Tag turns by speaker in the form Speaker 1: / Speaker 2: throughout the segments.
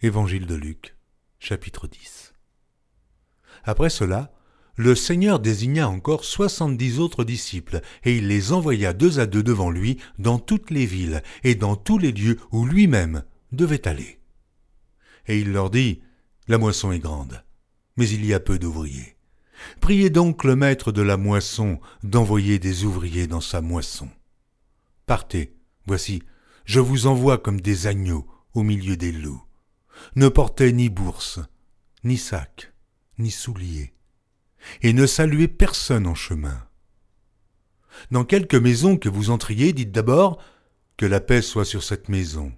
Speaker 1: Évangile de Luc, chapitre 10. Après cela, le Seigneur désigna encore 70 autres disciples, et il les envoya 2 à 2 devant lui dans toutes les villes et dans tous les lieux où lui-même devait aller. Et il leur dit, « La moisson est grande, mais il y a peu d'ouvriers. Priez donc le maître de la moisson d'envoyer des ouvriers dans sa moisson. Partez, voici, je vous envoie comme des agneaux au milieu des loups. Ne portez ni bourse, ni sac, ni souliers, et ne saluez personne en chemin. Dans quelque maison que vous entriez, dites d'abord que la paix soit sur cette maison.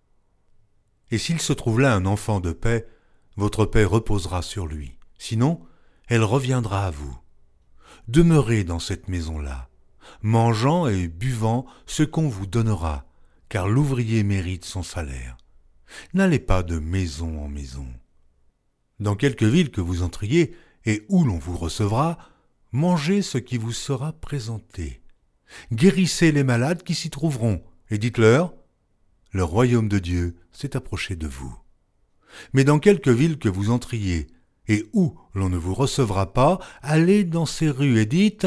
Speaker 1: Et s'il se trouve là un enfant de paix, votre paix reposera sur lui. Sinon, elle reviendra à vous. Demeurez dans cette maison-là, mangeant et buvant ce qu'on vous donnera, car l'ouvrier mérite son salaire. N'allez pas de maison en maison. Dans quelque ville que vous entriez et où l'on vous recevra, mangez ce qui vous sera présenté. Guérissez les malades qui s'y trouveront, et dites-leur, « Le royaume de Dieu s'est approché de vous. » Mais dans quelque ville que vous entriez et où l'on ne vous recevra pas, allez dans ces rues et dites,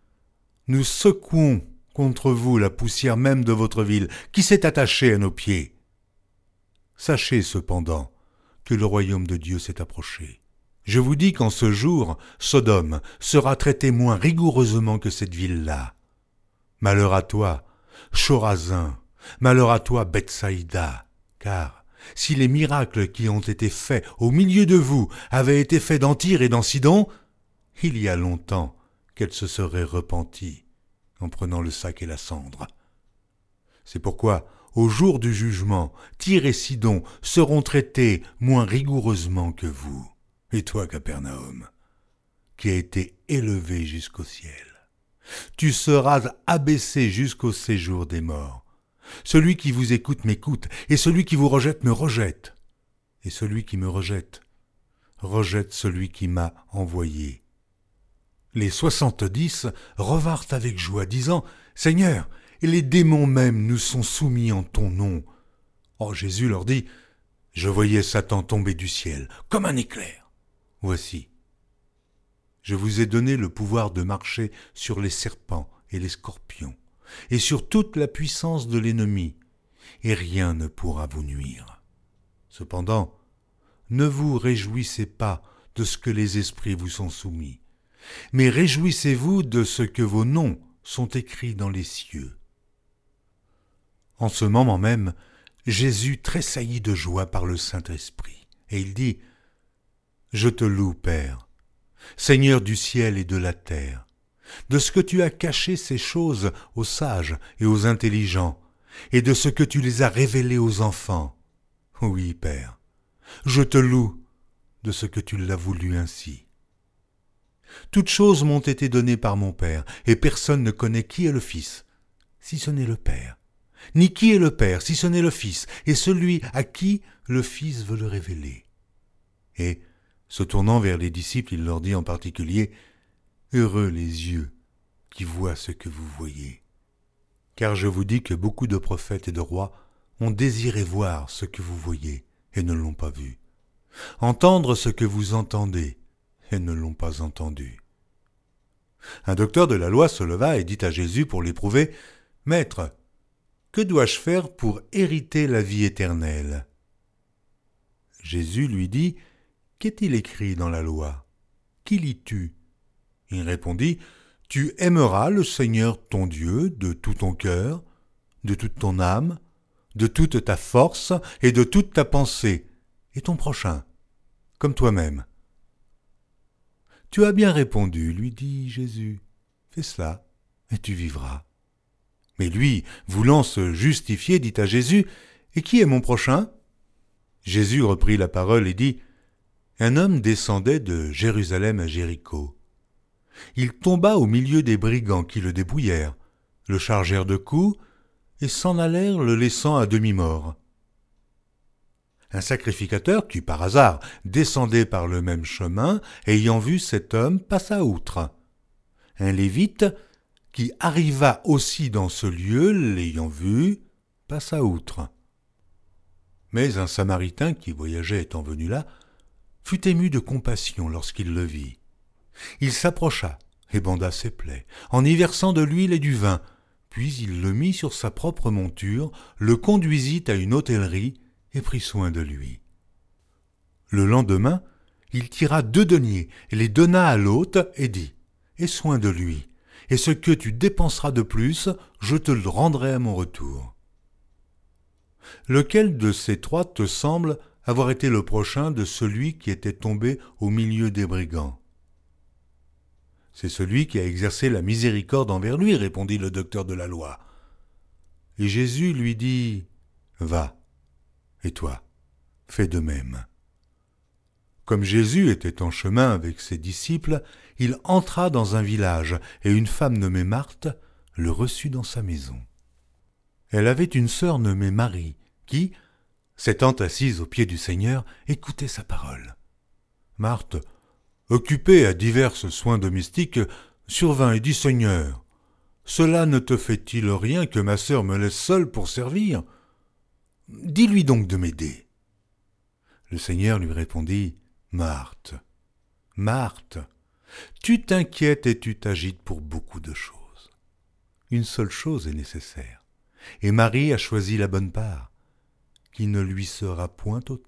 Speaker 1: « Nous secouons contre vous la poussière même de votre ville, qui s'est attachée à nos pieds. » Sachez cependant que le royaume de Dieu s'est approché. Je vous dis qu'en ce jour, Sodome sera traitée moins rigoureusement que cette ville-là. Malheur à toi, Chorazin, malheur à toi, Bethsaïda, car si les miracles qui ont été faits au milieu de vous avaient été faits dans Tyr et dans Sidon, il y a longtemps qu'elle se serait repentie en prenant le sac et la cendre. C'est pourquoi, au jour du jugement, Tyr et Sidon seront traités moins rigoureusement que vous. Et toi, Capernaum, qui a été élevé jusqu'au ciel, tu seras abaissé jusqu'au séjour des morts. Celui qui vous écoute m'écoute, et celui qui vous rejette me rejette. Et celui qui me rejette, rejette celui qui m'a envoyé. Les 70 revinrent avec joie, disant, « Seigneur, et les démons même nous sont soumis en ton nom. » Or Jésus leur dit, « Je voyais Satan tomber du ciel, comme un éclair. Voici, je vous ai donné le pouvoir de marcher sur les serpents et les scorpions, et sur toute la puissance de l'ennemi, et rien ne pourra vous nuire. Cependant, ne vous réjouissez pas de ce que les esprits vous sont soumis, mais réjouissez-vous de ce que vos noms sont écrits dans les cieux. » En ce moment même, Jésus tressaillit de joie par le Saint-Esprit, et il dit, « Je te loue, Père, Seigneur du ciel et de la terre, de ce que tu as caché ces choses aux sages et aux intelligents, et de ce que tu les as révélées aux enfants. Oui, Père, je te loue de ce que tu l'as voulu ainsi. Toutes choses m'ont été données par mon Père, et personne ne connaît qui est le Fils, si ce n'est le Père, ni qui est le Père, si ce n'est le Fils, et celui à qui le Fils veut le révéler. » Et, se tournant vers les disciples, il leur dit en particulier, « Heureux les yeux qui voient ce que vous voyez. Car je vous dis que beaucoup de prophètes et de rois ont désiré voir ce que vous voyez et ne l'ont pas vu, entendre ce que vous entendez et ne l'ont pas entendu. » Un docteur de la loi se leva et dit à Jésus pour l'éprouver, « Maître, que dois-je faire pour hériter la vie éternelle ?» Jésus lui dit, « Qu'est-il écrit dans la loi? Qui lis-tu » Il répondit, « Tu aimeras le Seigneur ton Dieu de tout ton cœur, de toute ton âme, de toute ta force et de toute ta pensée, et ton prochain, comme toi-même. » « Tu as bien répondu, lui dit Jésus, fais cela, et tu vivras. » Mais lui, voulant se justifier, dit à Jésus, « Et qui est mon prochain ?» Jésus reprit la parole et dit, « Un homme descendait de Jérusalem à Jéricho. Il tomba au milieu des brigands qui le dépouillèrent, le chargèrent de coups et s'en allèrent le laissant à demi-mort. Un sacrificateur qui, par hasard, descendait par le même chemin, ayant vu cet homme, passa outre. Un lévite, qui arriva aussi dans ce lieu, l'ayant vu, passa outre. Mais un Samaritain qui voyageait étant venu là, fut ému de compassion lorsqu'il le vit. Il s'approcha et banda ses plaies, en y versant de l'huile et du vin, puis il le mit sur sa propre monture, le conduisit à une hôtellerie et prit soin de lui. Le lendemain, il tira 2 deniers et les donna à l'hôte et dit « Aie soin de lui, et ce que tu dépenseras de plus, je te le rendrai à mon retour. » Lequel de ces 3 te semble avoir été le prochain de celui qui était tombé au milieu des brigands ? C'est celui qui a exercé la miséricorde envers lui, répondit le docteur de la loi. Et Jésus lui dit, va, et toi, fais de même. Comme Jésus était en chemin avec ses disciples, il entra dans un village, et une femme nommée Marthe le reçut dans sa maison. Elle avait une sœur nommée Marie, qui, s'étant assise aux pieds du Seigneur, écoutait sa parole. Marthe, occupée à divers soins domestiques, survint et dit « Seigneur, cela ne te fait-il rien que ma sœur me laisse seule pour servir ? Dis-lui donc de m'aider. » Le Seigneur lui répondit « Marthe, Marthe, tu t'inquiètes et tu t'agites pour beaucoup de choses. Une seule chose est nécessaire, et Marie a choisi la bonne part, qui ne lui sera point ôtée. »